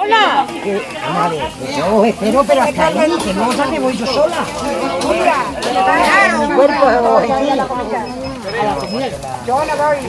sola? Madre, yo espero, pero hasta ahí, que no me voy yo sola. Mi cuerpo es Yo no voy.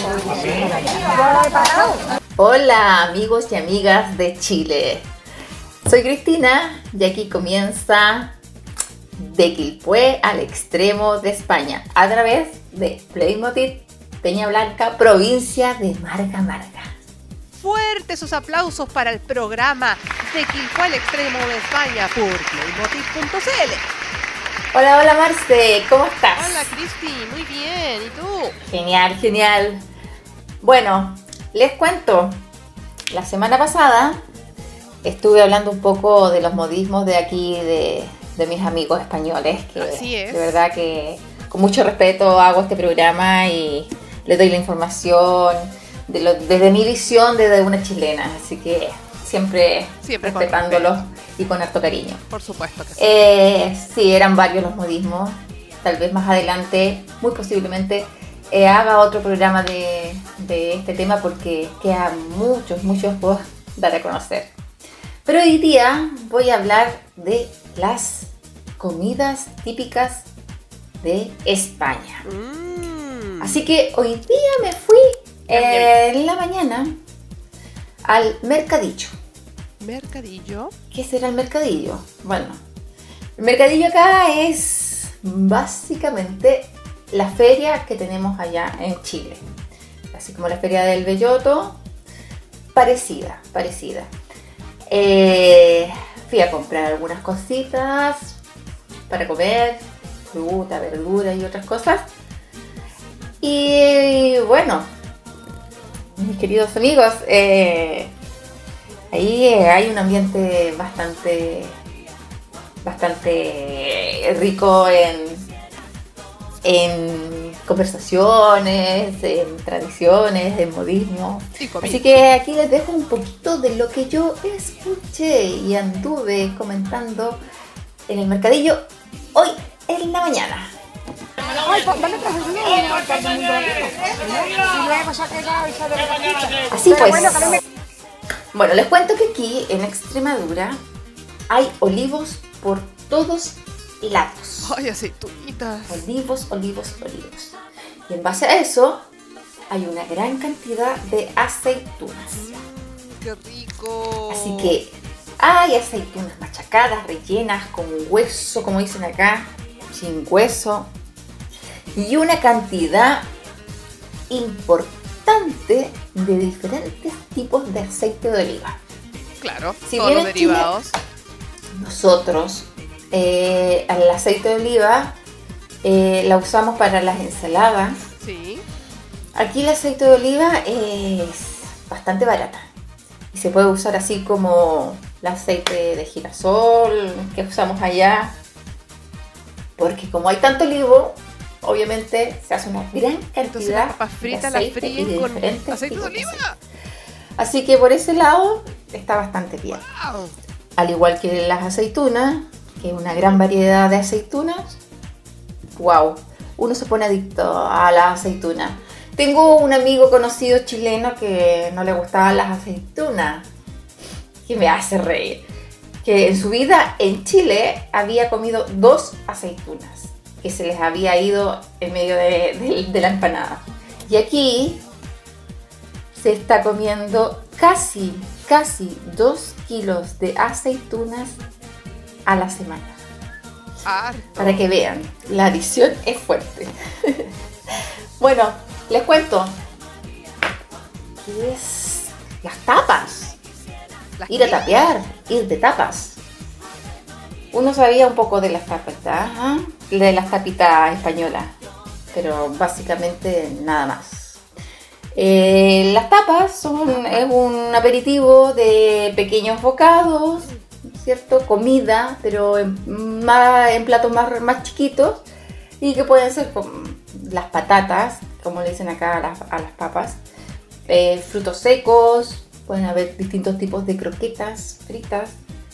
Hola amigos y amigas de Chile. Soy Cristina y aquí comienza De Quilpué al extremo de España a través de Playmotiv Peña Blanca, provincia de Marga Marga. Fuertes sus aplausos para el programa De Quilpué al extremo de España por Playmotiv.cl. Hola, hola Marce, ¿cómo estás? Hola Cristi, muy bien, ¿y tú? Genial, genial. Bueno, les cuento, la semana pasada estuve hablando un poco de los modismos de aquí, de mis amigos españoles, que así es. De verdad que con mucho respeto hago este programa y les doy la información desde mi visión, desde una chilena, así que siempre respetándolos y con harto cariño. Por supuesto que sí. Sí, eran varios los modismos, tal vez más adelante, muy posiblemente, haga otro programa de este tema porque quedan muchos por dar a conocer. Pero hoy día voy a hablar de las comidas típicas de España. Así que hoy día me fui en la mañana al mercadillo. ¿Mercadillo? ¿Qué será el mercadillo? Bueno, el mercadillo acá es básicamente la feria que tenemos allá en Chile. Así como la feria del Belloto, parecida. Fui a comprar algunas cositas para comer, fruta, verdura y otras cosas. Y bueno, mis queridos amigos, ahí hay un ambiente bastante rico en conversaciones, en tradiciones, en modismo. Así que aquí les dejo un poquito de lo que yo escuché y anduve comentando en el mercadillo hoy en la mañana. Así pues. Bueno, les cuento que aquí en Extremadura hay olivos por todos lados. ¡Ay, aceitunitas! Olivos. Y en base a eso hay una gran cantidad de aceitunas. ¡Qué rico! Así que hay aceitunas machacadas, rellenas, con hueso, como dicen acá, sin hueso. Y una cantidad importante de diferentes tipos de aceite de oliva. Claro, si todos los derivados. Chile, nosotros el aceite de oliva la usamos para las ensaladas. Sí. Aquí el aceite de oliva es bastante barata y se puede usar así como el aceite de girasol que usamos allá, porque como hay tanto olivo, obviamente se hace una gran cantidad papas fritas de las aceite y fríen de con diferentes aceite de tipos oliva. aceite. Así que por ese lado está bastante bien. Wow. Al igual que las aceitunas, que es una gran variedad de aceitunas. Wow, uno se pone adicto a las aceitunas. Tengo un amigo conocido chileno que no le gustaban las aceitunas, que me hace reír. Que en su vida en Chile había comido 2 aceitunas, que se les había ido en medio de la empanada. Y aquí se está comiendo casi 2 kilos de aceitunas a la semana. Harto. Para que vean, la adición es fuerte. Bueno, les cuento qué es las tapas. Ir a tapear, ir de tapas. Uno sabía un poco de las tapas, ¿verdad? De las tapitas españolas, pero básicamente nada más. Las tapas es un aperitivo de pequeños bocados, ¿cierto? Comida, pero en platos más chiquitos, y que pueden ser con las patatas, como le dicen acá a las papas, frutos secos, pueden haber distintos tipos de croquetas fritas,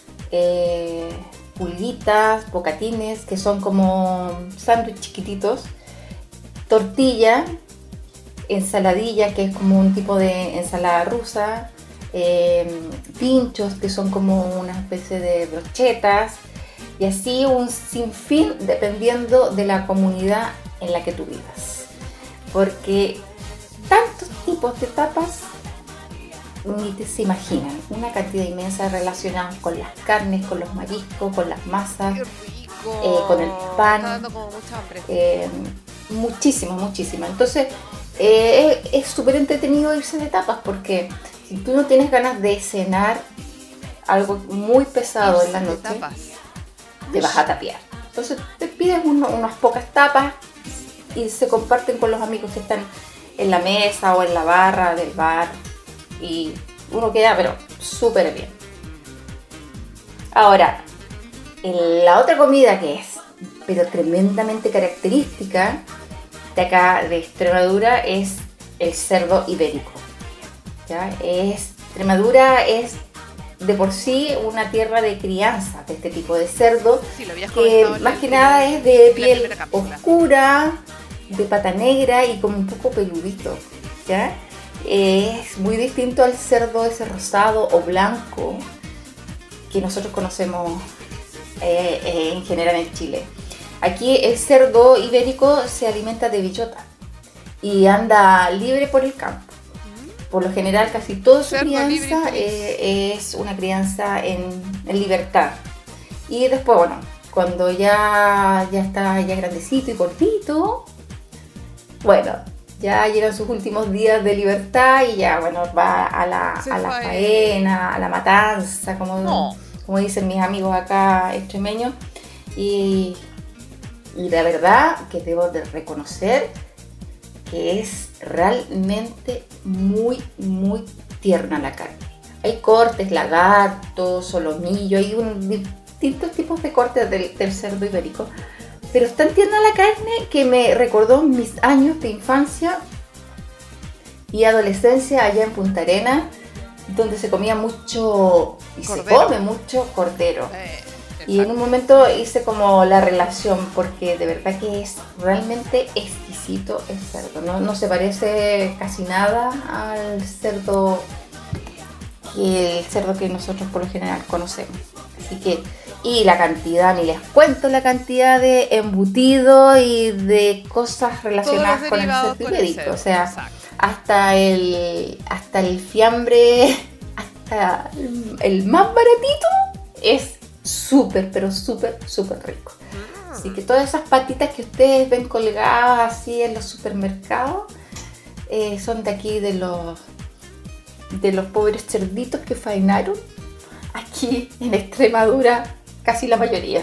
pulguitas, bocatines, que son como sándwiches chiquititos, tortilla, ensaladilla, que es como un tipo de ensalada rusa, pinchos que son como una especie de brochetas, y así un sinfín dependiendo de la comunidad en la que tú vivas. Porque tantos tipos de tapas ni te se imaginan, una cantidad inmensa relacionada con las carnes, con los mariscos, con las masas, Qué rico. con el pan. Está dando como mucha hambre. Muchísima. Entonces es súper entretenido irse de tapas, porque si tú no tienes ganas de cenar algo muy pesado en la Irse de noche, tapas. te vas a tapear. Entonces te pides unas pocas tapas y se comparten con los amigos que están en la mesa o en la barra del bar, y uno queda pero súper bien. Ahora, la otra comida que es pero tremendamente característica de acá de Extremadura es el cerdo ibérico. ¿Ya? Extremadura es de por sí una tierra de crianza de este tipo de cerdo, Sí, lo habías que comentado en más el que primer- nada es de en la piel primera cápsula. oscura, de pata negra y como un poco peludito, ¿ya? Es muy distinto al cerdo ese rosado o blanco que nosotros conocemos en general en Chile. Aquí el cerdo ibérico se alimenta de bellota y anda libre por el campo. Por lo general, casi toda su Cerdo libre y crianza feliz. es una crianza en libertad. Y después, bueno, cuando ya está ya grandecito y gordito, bueno, ya llegan sus últimos días de libertad y ya, bueno, va a la faena, a la matanza, como dicen mis amigos acá extremeños. Y la verdad que debo de reconocer que es realmente muy tierna la carne. Hay cortes, lagarto, solomillo, hay distintos tipos de cortes del cerdo ibérico, pero es tan tierna la carne que me recordó mis años de infancia y adolescencia allá en Punta Arenas, donde se comía mucho y Cordero. se come mucho cordero. Y en un momento hice como la relación, porque de verdad que es realmente exquisito el cerdo. No se parece casi nada al cerdo que nosotros por lo general conocemos. Así que, y la cantidad, ni les cuento la cantidad de embutidos y de cosas relacionadas con el cerdo ibérico. O sea, exacto. hasta el fiambre, hasta el más baratito es súper, pero súper rico. Así que todas esas patitas que ustedes ven colgadas así en los supermercados son de aquí, de los pobres cerditos que faenaron aquí en Extremadura, casi la mayoría.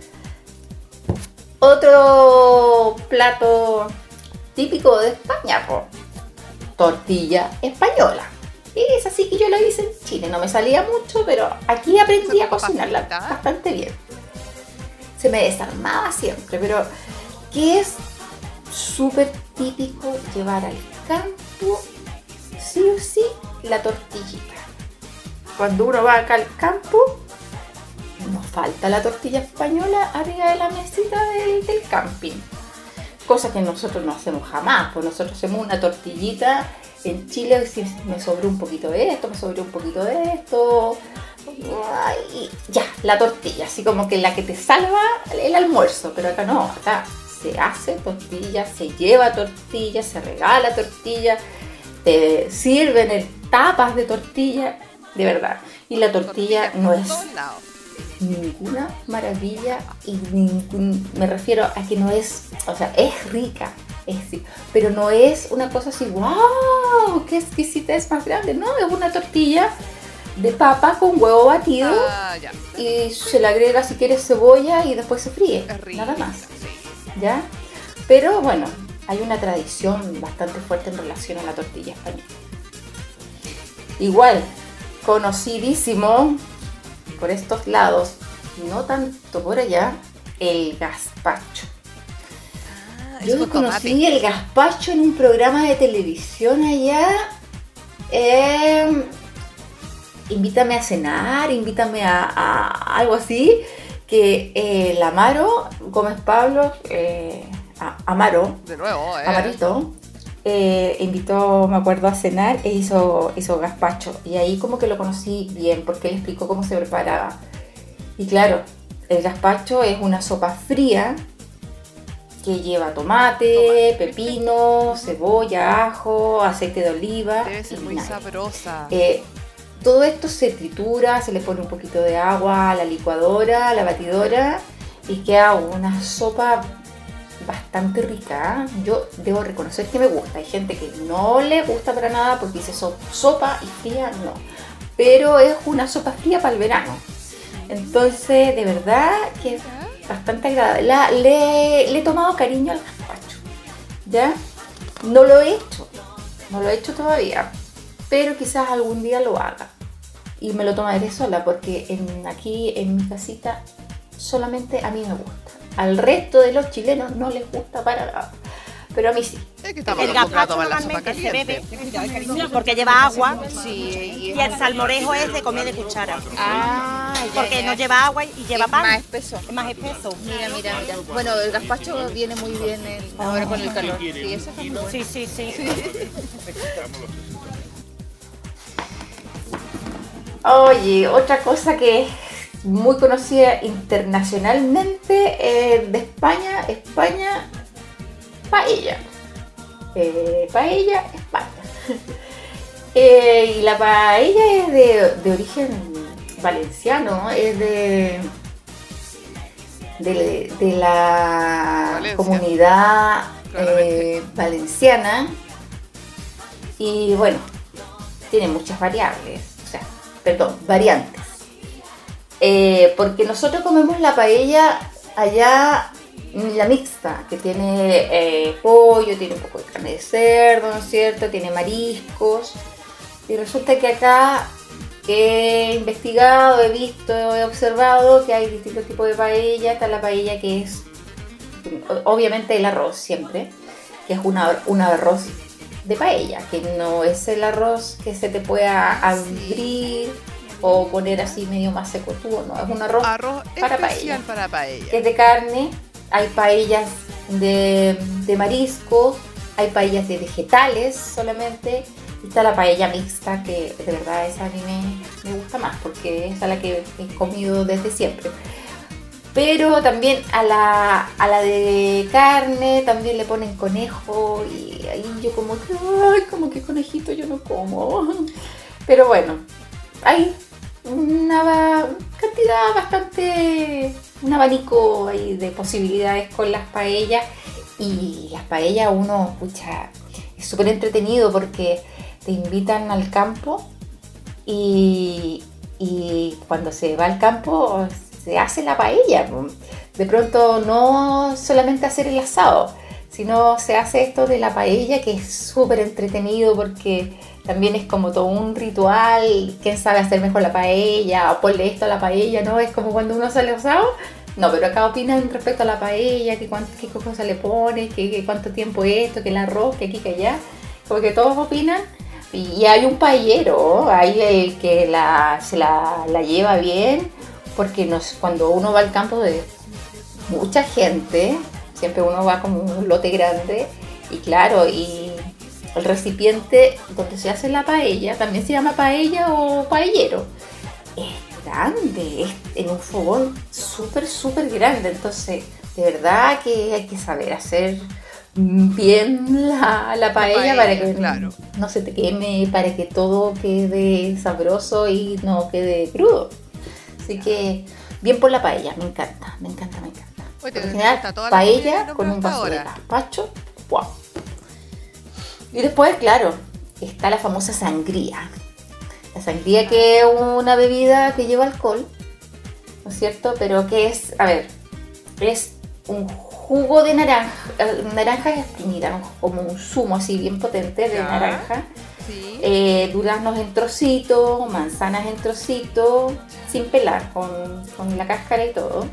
Otro plato típico de España, tortilla española. Es así que yo la hice en Chile, no me salía mucho, pero aquí aprendí a cocinarla bastante bien. Se me desarmaba siempre, pero que es súper típico llevar al campo, sí o sí, la tortillita. Cuando uno va acá al campo, nos falta la tortilla española arriba de la mesita del camping. Cosa que nosotros no hacemos jamás, pues nosotros hacemos una tortillita. En Chile si me sobró un poquito de esto, me sobró un poquito de esto, y ya, la tortilla, así como que la que te salva el almuerzo. Pero acá no, acá se hace tortilla, se lleva tortilla, se regala tortilla, te sirven en tapas de tortilla, de verdad. Y la tortilla no es ninguna maravilla, y me refiero a que no es, o sea, es rica. Pero no es una cosa así, wow, qué exquisita, es más grande. No, es una tortilla de papa con huevo batido y se le agrega si quieres cebolla y después se fríe, nada más. ¿Ya? Pero bueno, hay una tradición bastante fuerte en relación a la tortilla española. Igual, conocidísimo por estos lados, no tanto por allá, el gazpacho. Yo conocí el gazpacho en un programa de televisión allá. Invítame a cenar, invítame a algo así. Que el Amaro Gómez Pablo, Amaro, de nuevo, Amarito, invitó, me acuerdo, a cenar e hizo gazpacho. Y ahí como que lo conocí bien porque él explicó cómo se preparaba. Y claro, el gazpacho es una sopa fría que lleva tomate, pepino, cebolla, ajo, aceite de oliva. Debe ser muy sabrosa. Todo esto se tritura, se le pone un poquito de agua a la licuadora, a la batidora y queda una sopa bastante rica. Yo debo reconocer que me gusta. Hay gente que no le gusta para nada porque dice sopa y fría, no. Pero es una sopa fría para el verano. Entonces, de verdad que es bastante agradable. Le he tomado cariño al gazpacho. ¿Ya? No lo he hecho todavía. Pero quizás algún día lo haga. Y me lo tomaré sola porque aquí en mi casita solamente a mí me gusta. Al resto de los chilenos no les gusta para nada. Pero a mí sí. Es que estamos El acostumbrados a gazpacho tomar la sopa normalmente se caliente. bebe porque lleva agua Sí, y el salmorejo es de comer de cuchara. Porque ya. no lleva agua y lleva Es pan. más espeso. Es más espeso. Mira. Bueno, el gazpacho viene muy bien ahora con el calor. Sí, eso está muy bueno. Sí. Oye, otra cosa que es muy conocida internacionalmente de España, paella. Paella, España. Y la paella es de origen valenciano, es de la Valencia. comunidad Claramente. valenciana. Y bueno, tiene muchas variantes. Porque nosotros comemos la paella allá, la mixta, que tiene pollo, tiene un poco de carne de cerdo, ¿no es cierto? Tiene mariscos. Y resulta que acá he investigado, he visto, he observado que hay distintos tipos de paella. Está la paella que es, obviamente, el arroz siempre, que es un arroz de paella, que no es el arroz que se te pueda abrir o poner así medio más seco tú, no, es un arroz para especial paella, para paella. que es de carne. Hay paellas de mariscos, hay paellas de vegetales solamente, y está la paella mixta, que de verdad esa a mí me gusta más porque esa es la que he comido desde siempre. Pero también a la de carne también le ponen conejo y ahí yo como que conejito yo no como. Pero bueno, hay una cantidad bastante, un abanico ahí de posibilidades con las paellas. Y las paellas uno, es súper entretenido porque te invitan al campo y cuando se va al campo se hace la paella. De pronto no solamente hacer el asado, sino se hace esto de la paella, que es súper entretenido porque también es como todo un ritual. ¿Quién sabe hacer mejor la paella? O ponle esto a la paella, ¿no? Es como cuando uno sale asado. No, pero acá opinan respecto a la paella, qué cosa le pones, que cuánto tiempo es esto, que el arroz, que aquí, que allá. Como que todos opinan. Y hay un paellero, hay el que se la lleva bien. Porque cuando uno va al campo de mucha gente, siempre uno va como un lote grande, y claro, y el recipiente donde se hace la paella, también se llama paella o paellero, es grande, es en un fogón súper grande. Entonces, de verdad que hay que saber hacer bien la paella para que no se te queme, para que todo quede sabroso y no quede crudo. Así que, bien por la paella, me encanta. Oye, Por lo general, paella con un vaso de gazpacho, wow. Y después, claro, está la famosa sangría. La sangría, que es una bebida que lleva alcohol, ¿no es cierto? Pero que es, es un jugo de naranja exprimida, como un zumo así bien potente de naranja. Sí. Duraznos en trocitos, manzanas en trocitos, sin pelar, con la cáscara y todo.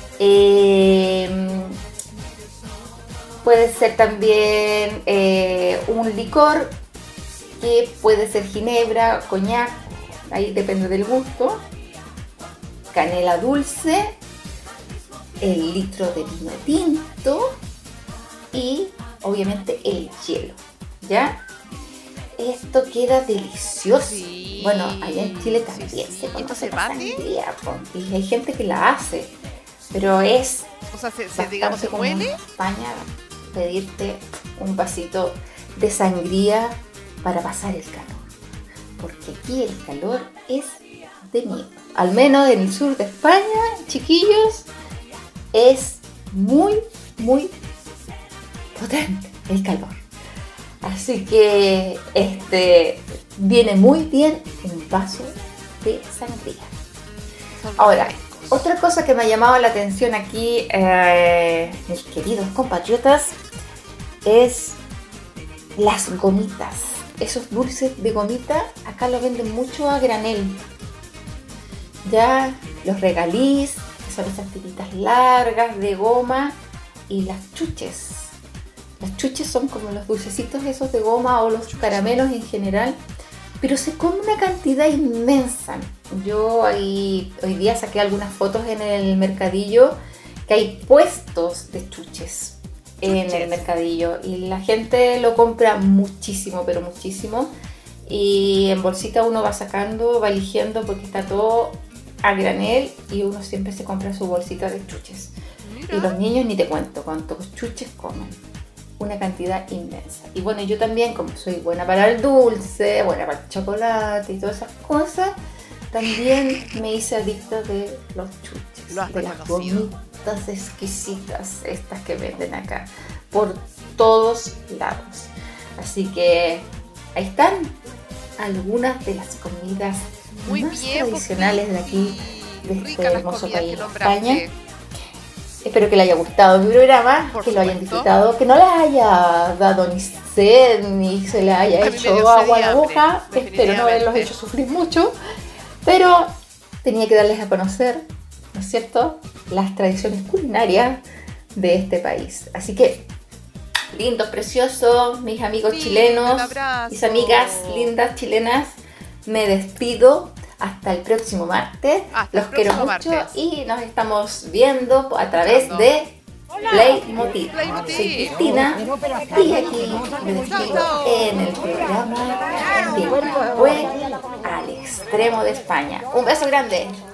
Puede ser también un licor, que puede ser ginebra, coñac, ahí depende del gusto. Canela dulce, el litro de vino tinto y obviamente el hielo. ¿ya? Esto queda delicioso. Sí. Bueno, allá en Chile también Sí. se ¿Esto conoce se la bate? sangría, po, y hay gente que la hace, pero es O sea, bastante digamos, se común en huele. España pedirte un vasito de sangría para pasar el calor, porque aquí el calor es de miedo. Al menos en el sur de España, chiquillos, es muy, muy potente el calor. Así que viene muy bien un vaso de sangría. Son Ahora, refrescos. otra cosa que me ha llamado la atención aquí, mis queridos compatriotas, es las gomitas. Esos dulces de gomita, acá lo venden mucho a granel. Ya los regaliz, que son esas tiritas largas de goma, y las chuches. Las chuches son como los dulcecitos esos de goma o los caramelos en general, pero se come una cantidad inmensa. Yo hoy día saqué algunas fotos en el mercadillo, que hay puestos de chuches en el mercadillo y la gente lo compra muchísimo, pero muchísimo, y en bolsita uno va sacando, va eligiendo porque está todo a granel y uno siempre se compra su bolsita de chuches. Mira. Y los niños ni te cuento cuántos chuches comen, una cantidad inmensa. Y bueno, yo también, como soy buena para el dulce, buena para el chocolate y todas esas cosas, también me hice adicta de los chuches, Lo has de las reconocido. gomitas exquisitas, estas que venden acá por todos lados. Así que ahí están algunas de las comidas Muy más bien, tradicionales de aquí, de este ricas las hermoso comidas país, que nombraste. España. Espero que les haya gustado mi programa, Por que lo hayan supuesto. disfrutado, que no les haya dado ni sed, ni se les haya A mí me hecho dio agua a sed y la hambre, boca. Espero no haberlos definitivamente. hecho sufrir mucho, pero tenía que darles a conocer, ¿no es cierto?, las tradiciones culinarias de este país. Así que, lindos, preciosos, mis amigos Sí, chilenos, un abrazo. mis amigas lindas chilenas, me despido. Hasta el próximo martes. Hasta Los el quiero próximo mucho martes. y nos estamos viendo a través Escuchando. de Playmotiv. Playmotiv. Soy Cristina y aquí me Chao, despido chao. en el programa que fue al extremo de España. Un beso grande.